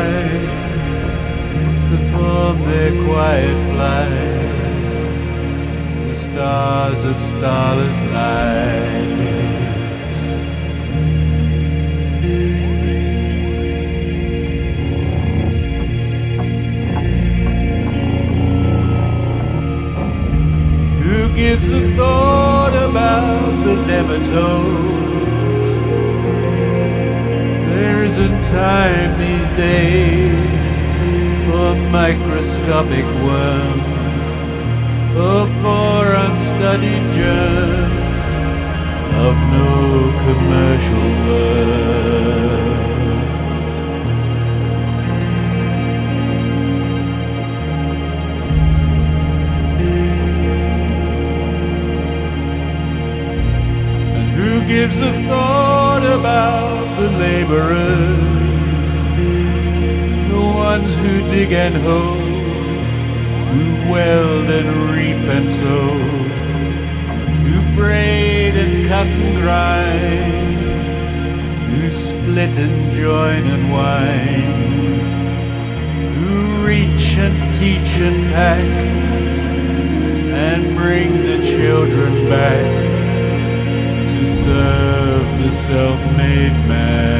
night perform their quiet flight, the stars of starless nights. Who gives a thought about the nematodes? There isn't time these days for microscopic worms or for unstudied germs of no commercial worth. And who gives a thought about the laborers, the ones who dig and hoe, who weld and reap and sow, who braid and cut and grind, who split and join and wind, who reach and teach and pack, and bring the children back to serve the self-made man.